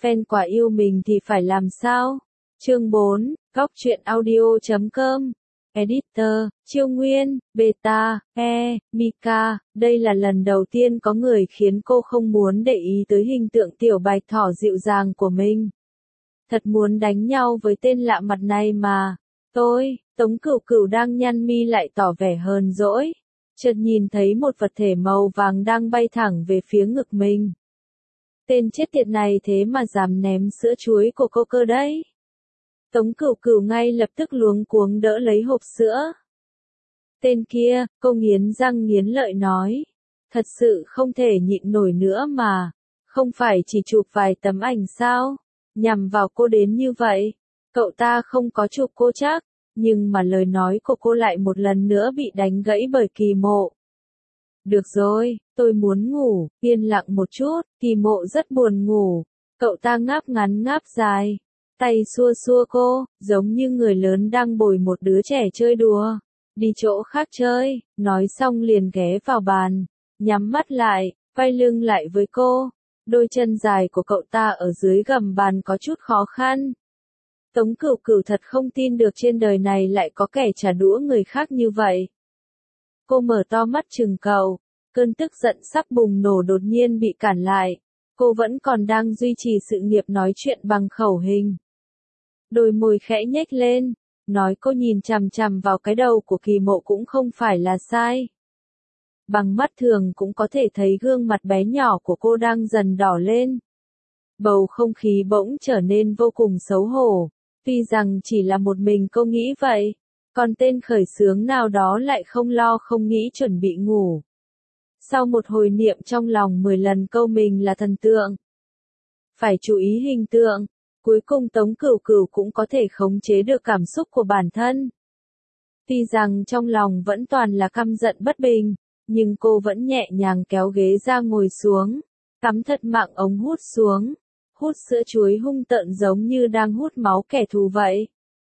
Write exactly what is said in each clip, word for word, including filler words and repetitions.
fan quả yêu mình thì phải làm sao? Chương bốn, góc truyện audio chấm com. Editor, Chiêu Nguyên, Beta, E, Mika, đây là lần đầu tiên có người khiến cô không muốn để ý tới hình tượng tiểu bạch thỏ dịu dàng của mình. Thật muốn đánh nhau với tên lạ mặt này mà. Tôi, Tống Cửu Cửu đang nhăn mi lại tỏ vẻ hờn dỗi. Chợt nhìn thấy một vật thể màu vàng đang bay thẳng về phía ngực mình. Tên chết tiệt này thế mà dám ném sữa chuối của cô cơ đấy. Tống Cửu Cửu ngay lập tức luống cuống đỡ lấy hộp sữa. Tên kia, cô nghiến răng nghiến lợi nói. Thật sự không thể nhịn nổi nữa mà. Không phải chỉ chụp vài tấm ảnh sao? Nhằm vào cô đến như vậy. Cậu ta không có chụp cô chắc. Nhưng mà lời nói của cô lại một lần nữa bị đánh gãy bởi Kỳ Mộ. Được rồi, tôi muốn ngủ, yên lặng một chút. Kỳ Mộ rất buồn ngủ. Cậu ta ngáp ngắn ngáp dài. Tay xua xua cô, giống như người lớn đang bồi một đứa trẻ chơi đùa. Đi chỗ khác chơi, nói xong liền ghé vào bàn, nhắm mắt lại, quay lưng lại với cô. Đôi chân dài của cậu ta ở dưới gầm bàn có chút khó khăn. Tống Cửu Cửu thật không tin được trên đời này lại có kẻ trả đũa người khác như vậy. Cô mở to mắt trừng cậu, cơn tức giận sắp bùng nổ đột nhiên bị cản lại. Cô vẫn còn đang duy trì sự nghiệp nói chuyện bằng khẩu hình. Đôi môi khẽ nhếch lên, nói cô nhìn chằm chằm vào cái đầu của Kỳ Mộ cũng không phải là sai. Bằng mắt thường cũng có thể thấy gương mặt bé nhỏ của cô đang dần đỏ lên. Bầu không khí bỗng trở nên vô cùng xấu hổ, tuy rằng chỉ là một mình cô nghĩ vậy, còn tên khởi xướng nào đó lại không lo không nghĩ chuẩn bị ngủ. Sau một hồi niệm trong lòng mười lần câu mình là thần tượng. Phải chú ý hình tượng. Cuối cùng Tống Cửu Cửu cũng có thể khống chế được cảm xúc của bản thân. Tuy rằng trong lòng vẫn toàn là căm giận bất bình, nhưng cô vẫn nhẹ nhàng kéo ghế ra ngồi xuống, cắm thật mạng ống hút xuống, hút sữa chuối hung tợn giống như đang hút máu kẻ thù vậy.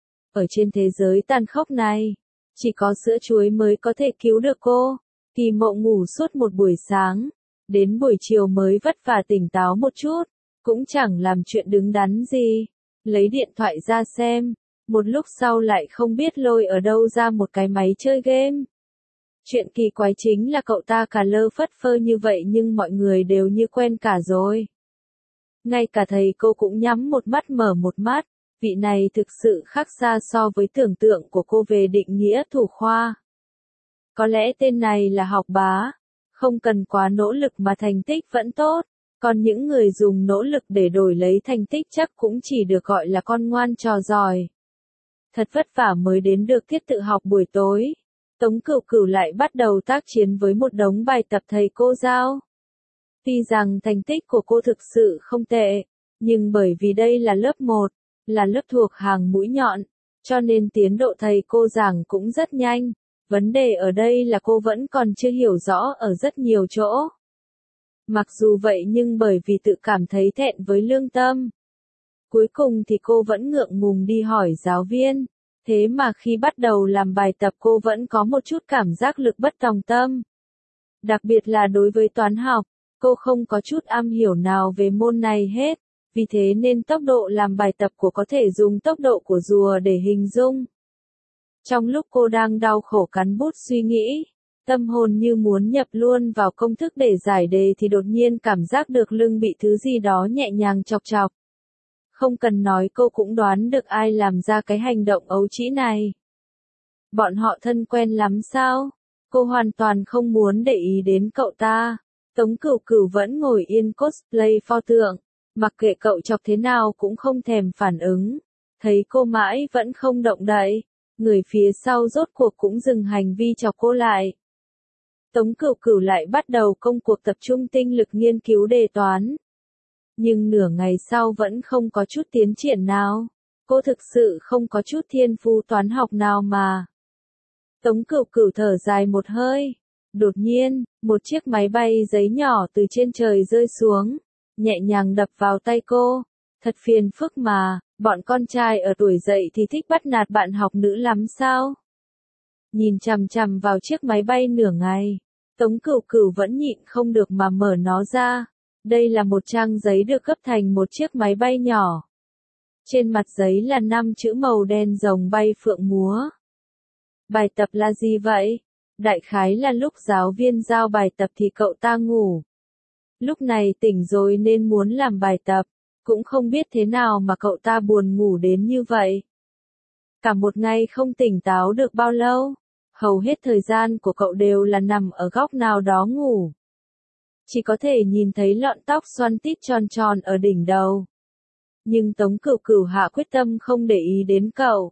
Ở trên thế giới tàn khốc này, chỉ có sữa chuối mới có thể cứu được cô. Kỳ Mộ ngủ suốt một buổi sáng, đến buổi chiều mới vất vả tỉnh táo một chút. Cũng chẳng làm chuyện đứng đắn gì. Lấy điện thoại ra xem. Một lúc sau lại không biết lôi ở đâu ra một cái máy chơi game. Chuyện kỳ quái chính là cậu ta cả lơ phất phơ như vậy nhưng mọi người đều như quen cả rồi. Ngay cả thầy cô cũng nhắm một mắt mở một mắt. Vị này thực sự khác xa so với tưởng tượng của cô về định nghĩa thủ khoa. Có lẽ tên này là học bá. Không cần quá nỗ lực mà thành tích vẫn tốt. Còn những người dùng nỗ lực để đổi lấy thành tích chắc cũng chỉ được gọi là con ngoan trò giỏi. Thật vất vả mới đến được tiết tự học buổi tối. Tống Cửu Cửu lại bắt đầu tác chiến với một đống bài tập thầy cô giao. Tuy rằng thành tích của cô thực sự không tệ, nhưng bởi vì đây là lớp một, là lớp thuộc hàng mũi nhọn, cho nên tiến độ thầy cô giảng cũng rất nhanh. Vấn đề ở đây là cô vẫn còn chưa hiểu rõ ở rất nhiều chỗ. Mặc dù vậy nhưng bởi vì tự cảm thấy thẹn với lương tâm. Cuối cùng thì cô vẫn ngượng ngùng đi hỏi giáo viên. Thế mà khi bắt đầu làm bài tập cô vẫn có một chút cảm giác lực bất tòng tâm. Đặc biệt là đối với toán học, cô không có chút am hiểu nào về môn này hết. Vì thế nên tốc độ làm bài tập của có thể dùng tốc độ của rùa để hình dung. Trong lúc cô đang đau khổ cắn bút suy nghĩ, tâm hồn như muốn nhập luôn vào công thức để giải đề thì đột nhiên cảm giác được lưng bị thứ gì đó nhẹ nhàng chọc chọc. Không cần nói cô cũng đoán được ai làm ra cái hành động ấu trĩ này. Bọn họ thân quen lắm sao? Cô hoàn toàn không muốn để ý đến cậu ta. Tống Cửu Cửu vẫn ngồi yên cosplay pho tượng, mặc kệ cậu chọc thế nào cũng không thèm phản ứng. Thấy cô mãi vẫn không động đậy, người phía sau rốt cuộc cũng dừng hành vi chọc cô lại. Tống Cửu Cửu lại bắt đầu công cuộc tập trung tinh lực nghiên cứu đề toán. Nhưng nửa ngày sau vẫn không có chút tiến triển nào. Cô thực sự không có chút thiên phú toán học nào mà. Tống Cửu Cửu thở dài một hơi. Đột nhiên, một chiếc máy bay giấy nhỏ từ trên trời rơi xuống, nhẹ nhàng đập vào tay cô. Thật phiền phức mà, bọn con trai ở tuổi dậy thì thích bắt nạt bạn học nữ lắm sao? Nhìn chằm chằm vào chiếc máy bay nửa ngày, Tống Cửu Cửu vẫn nhịn không được mà mở nó ra. Đây là một trang giấy được gấp thành một chiếc máy bay nhỏ. Trên mặt giấy là năm chữ màu đen rồng bay phượng múa. Bài tập là gì vậy? Đại khái là lúc giáo viên giao bài tập thì cậu ta ngủ. Lúc này tỉnh rồi nên muốn làm bài tập, cũng không biết thế nào mà cậu ta buồn ngủ đến như vậy. Cả một ngày không tỉnh táo được bao lâu, hầu hết thời gian của cậu đều là nằm ở góc nào đó ngủ. Chỉ có thể nhìn thấy lọn tóc xoăn tít tròn tròn ở đỉnh đầu. Nhưng Tống Cửu Cửu hạ quyết tâm không để ý đến cậu.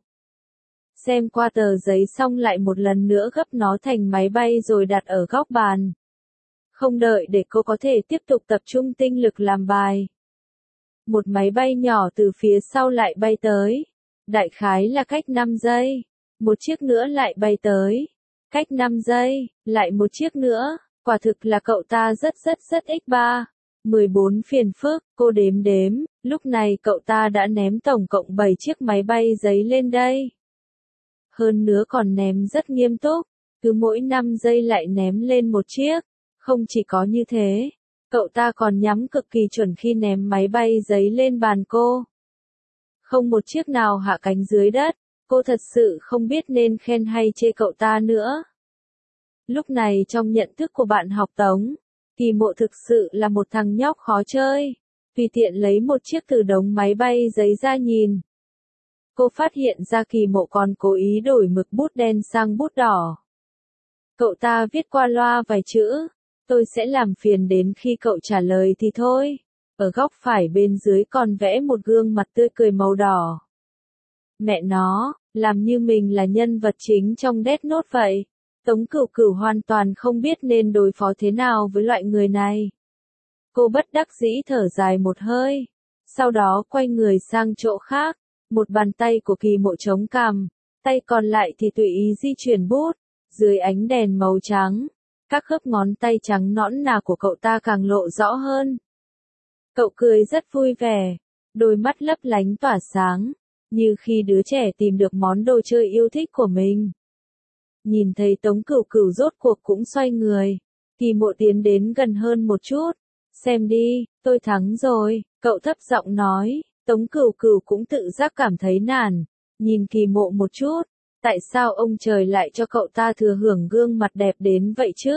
Xem qua tờ giấy xong lại một lần nữa gấp nó thành máy bay rồi đặt ở góc bàn. Không đợi để cô có thể tiếp tục tập trung tinh lực làm bài. Một máy bay nhỏ từ phía sau lại bay tới. Đại khái là cách năm giây. Một chiếc nữa lại bay tới. Cách năm giây, lại một chiếc nữa. Quả thực là cậu ta rất rất rất ích ba. mười bốn phiền phức, cô đếm đếm, lúc này cậu ta đã ném tổng cộng bảy chiếc máy bay giấy lên đây. Hơn nữa còn ném rất nghiêm túc, cứ mỗi năm giây lại ném lên một chiếc. Không chỉ có như thế, cậu ta còn nhắm cực kỳ chuẩn khi ném máy bay giấy lên bàn cô. Không một chiếc nào hạ cánh dưới đất, cô thật sự không biết nên khen hay chê cậu ta nữa. Lúc này trong nhận thức của bạn học Tống, Kỳ Mộ thực sự là một thằng nhóc khó chơi, tùy tiện lấy một chiếc từ đống máy bay giấy ra nhìn. Cô phát hiện ra Kỳ Mộ còn cố ý đổi mực bút đen sang bút đỏ. Cậu ta viết qua loa vài chữ, tôi sẽ làm phiền đến khi cậu trả lời thì thôi. Ở góc phải bên dưới còn vẽ một gương mặt tươi cười màu đỏ. Mẹ nó, làm như mình là nhân vật chính trong Death Note vậy. Tống Cửu Cửu hoàn toàn không biết nên đối phó thế nào với loại người này. Cô bất đắc dĩ thở dài một hơi, sau đó quay người sang chỗ khác, một bàn tay của Kỳ Mộ chống cằm, tay còn lại thì tùy ý di chuyển bút, dưới ánh đèn màu trắng, các khớp ngón tay trắng nõn nà của cậu ta càng lộ rõ hơn. Cậu cười rất vui vẻ, đôi mắt lấp lánh tỏa sáng, như khi đứa trẻ tìm được món đồ chơi yêu thích của mình. Nhìn thấy Tống Cửu Cửu rốt cuộc cũng xoay người, Kỳ Mộ tiến đến gần hơn một chút. Xem đi, tôi thắng rồi, cậu thấp giọng nói. Tống Cửu Cửu cũng tự giác cảm thấy nản, nhìn Kỳ Mộ một chút. Tại sao ông trời lại cho cậu ta thừa hưởng gương mặt đẹp đến vậy chứ?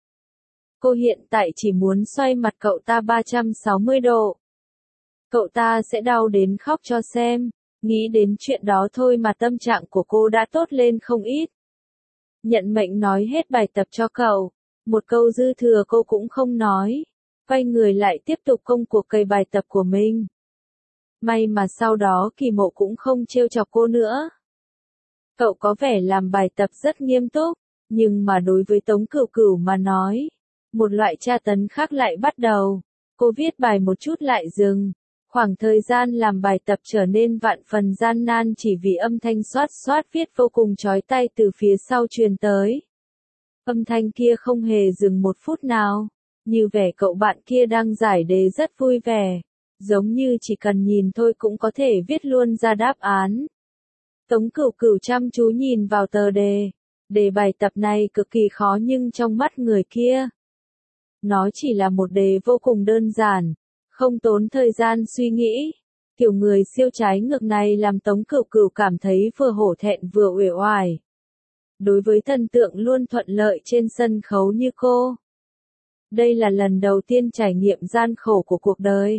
Cô hiện tại chỉ muốn xoay mặt cậu ta ba trăm sáu mươi độ. Cậu ta sẽ đau đến khóc cho xem. Nghĩ đến chuyện đó thôi mà tâm trạng của cô đã tốt lên không ít. Nhận mệnh nói hết bài tập cho cậu. Một câu dư thừa cô cũng không nói. Quay người lại tiếp tục công cuộc cày bài tập của mình. May mà sau đó Kỳ Mộ cũng không trêu chọc cô nữa. Cậu có vẻ làm bài tập rất nghiêm túc, nhưng mà đối với Tống Cửu Cửu mà nói, một loại tra tấn khác lại bắt đầu. Cô viết bài một chút lại dừng. Khoảng thời gian làm bài tập trở nên vạn phần gian nan chỉ vì âm thanh xoát xoát viết vô cùng chói tai từ phía sau truyền tới. Âm thanh kia không hề dừng một phút nào, như vẻ cậu bạn kia đang giải đề rất vui vẻ, giống như chỉ cần nhìn thôi cũng có thể viết luôn ra đáp án. Tống Cửu Cửu chăm chú nhìn vào tờ đề, đề bài tập này cực kỳ khó nhưng trong mắt người kia, nó chỉ là một đề vô cùng đơn giản. Không tốn thời gian suy nghĩ, kiểu người siêu trái ngược này làm Tống Cửu Cửu cảm thấy vừa hổ thẹn vừa uể oải. Đối với thần tượng luôn thuận lợi trên sân khấu như cô, đây là lần đầu tiên trải nghiệm gian khổ của cuộc đời.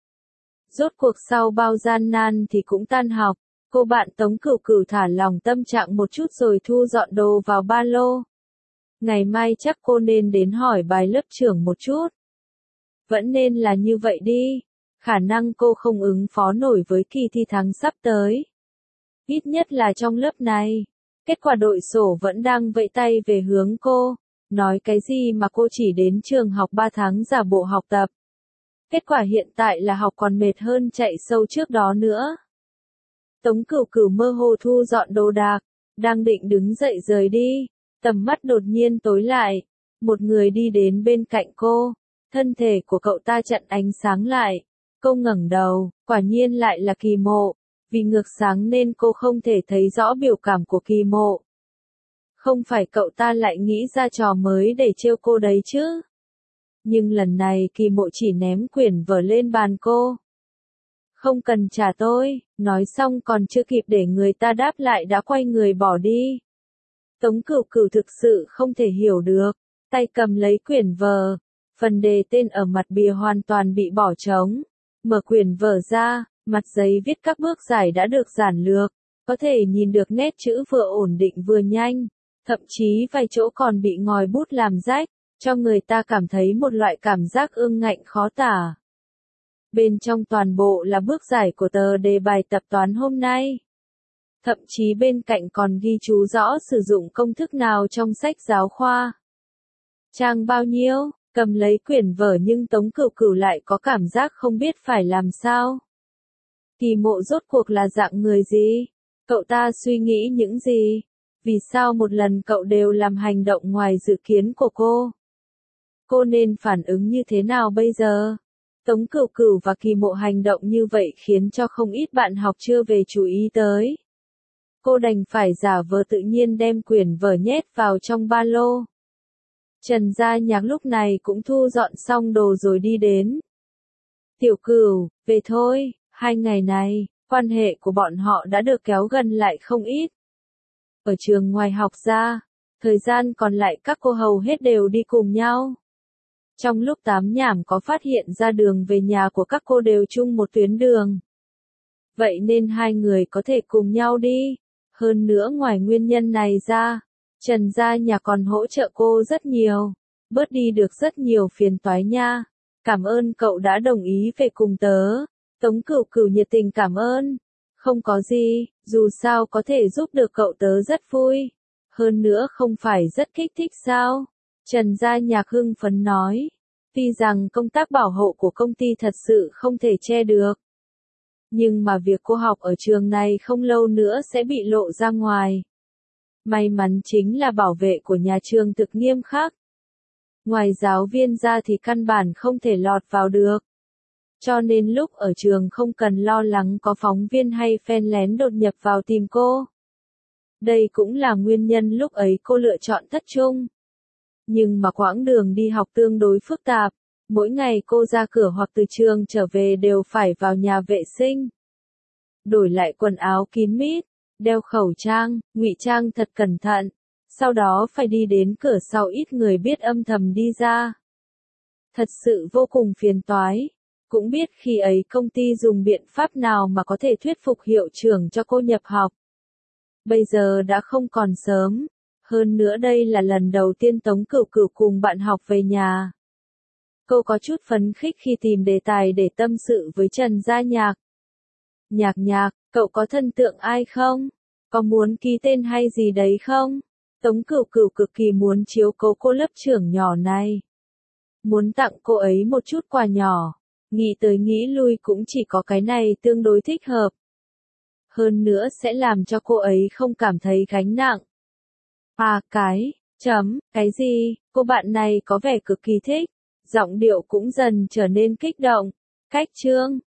Rốt cuộc sau bao gian nan thì cũng tan học, cô bạn Tống Cửu Cửu thả lòng tâm trạng một chút rồi thu dọn đồ vào ba lô. Ngày mai chắc cô nên đến hỏi bài lớp trưởng một chút. Vẫn nên là như vậy đi, khả năng cô không ứng phó nổi với kỳ thi tháng sắp tới. Ít nhất là trong lớp này, kết quả đội sổ vẫn đang vẫy tay về hướng cô, nói cái gì mà cô chỉ đến trường học ba tháng giả bộ học tập. Kết quả hiện tại là học còn mệt hơn chạy sâu trước đó nữa. Tống Cửu Cửu mơ hồ thu dọn đồ đạc, đang định đứng dậy rời đi, tầm mắt đột nhiên tối lại, một người đi đến bên cạnh cô. Thân thể của cậu ta chặn ánh sáng lại, cô ngẩng đầu, quả nhiên lại là Kỳ Mộ, vì ngược sáng nên cô không thể thấy rõ biểu cảm của Kỳ Mộ. Không phải cậu ta lại nghĩ ra trò mới để trêu cô đấy chứ? Nhưng lần này Kỳ Mộ chỉ ném quyển vở lên bàn cô. Không cần trả tôi, nói xong còn chưa kịp để người ta đáp lại đã quay người bỏ đi. Tống Cửu Cửu thực sự không thể hiểu được, tay cầm lấy quyển vở, phần đề tên ở mặt bìa hoàn toàn bị bỏ trống. Mở quyển vở ra, mặt giấy viết các bước giải đã được giản lược, có thể nhìn được nét chữ vừa ổn định vừa nhanh, thậm chí vài chỗ còn bị ngòi bút làm rách, cho người ta cảm thấy một loại cảm giác ương ngạnh khó tả. Bên trong toàn bộ là bước giải của tờ đề bài tập toán hôm nay. Thậm chí bên cạnh còn ghi chú rõ sử dụng công thức nào trong sách giáo khoa. Trang bao nhiêu, cầm lấy quyển vở nhưng Tống Cửu Cửu lại có cảm giác không biết phải làm sao. Kỳ Mộ rốt cuộc là dạng người gì? Cậu ta suy nghĩ những gì? Vì sao một lần cậu đều làm hành động ngoài dự kiến của cô? Cô nên phản ứng như thế nào bây giờ? Tống Cửu Cửu và Kỳ Mộ hành động như vậy khiến cho không ít bạn học chưa về chú ý tới. Cô đành phải giả vờ tự nhiên đem quyển vở nhét vào trong ba lô. Trần Gia Nhạc lúc này cũng thu dọn xong đồ rồi đi đến. Tiểu Cửu, về thôi, hai ngày này, quan hệ của bọn họ đã được kéo gần lại không ít. Ở trường ngoài học ra, thời gian còn lại các cô hầu hết đều đi cùng nhau. Trong lúc tám nhảm có phát hiện ra đường về nhà của các cô đều chung một tuyến đường. Vậy nên hai người có thể cùng nhau đi. Hơn nữa ngoài nguyên nhân này ra, Trần Gia Nhạc còn hỗ trợ cô rất nhiều, bớt đi được rất nhiều phiền toái nha. Cảm ơn cậu đã đồng ý về cùng tớ. Tống Cửu Cửu nhiệt tình cảm ơn. Không có gì, dù sao có thể giúp được cậu tớ rất vui. Hơn nữa không phải rất kích thích sao? Trần Gia Nhạc hưng phấn nói. Tuy rằng công tác bảo hộ của công ty thật sự không thể che được. Nhưng mà việc cô học ở trường này không lâu nữa sẽ bị lộ ra ngoài. May mắn chính là bảo vệ của nhà trường thực nghiêm khắc. Ngoài giáo viên ra thì căn bản không thể lọt vào được. Cho nên lúc ở trường không cần lo lắng có phóng viên hay fan lén đột nhập vào tìm cô. Đây cũng là nguyên nhân lúc ấy cô lựa chọn Thất Trung. Nhưng mà quãng đường đi học tương đối phức tạp, mỗi ngày cô ra cửa hoặc từ trường trở về đều phải vào nhà vệ sinh. Đổi lại quần áo kín mít, đeo khẩu trang, ngụy trang thật cẩn thận, sau đó phải đi đến cửa sau ít người biết âm thầm đi ra. Thật sự vô cùng phiền toái. Cũng biết khi ấy công ty dùng biện pháp nào mà có thể thuyết phục hiệu trưởng cho cô nhập học. Bây giờ đã không còn sớm. Hơn nữa đây là lần đầu tiên Tống Cửu Cửu cùng bạn học về nhà. Cô có chút phấn khích khi tìm đề tài để tâm sự với Trần Gia Nhạc. Nhạc Nhạc, cậu có thần tượng ai không? Có muốn ký tên hay gì đấy không? Tống Cửu Cửu cực kỳ muốn chiếu cố cô lớp trưởng nhỏ này. Muốn tặng cô ấy một chút quà nhỏ. Nghĩ tới nghĩ lui cũng chỉ có cái này tương đối thích hợp. Hơn nữa sẽ làm cho cô ấy không cảm thấy gánh nặng. À cái, chấm, cái gì, cô bạn này có vẻ cực kỳ thích. Giọng điệu cũng dần trở nên kích động. Cách chương.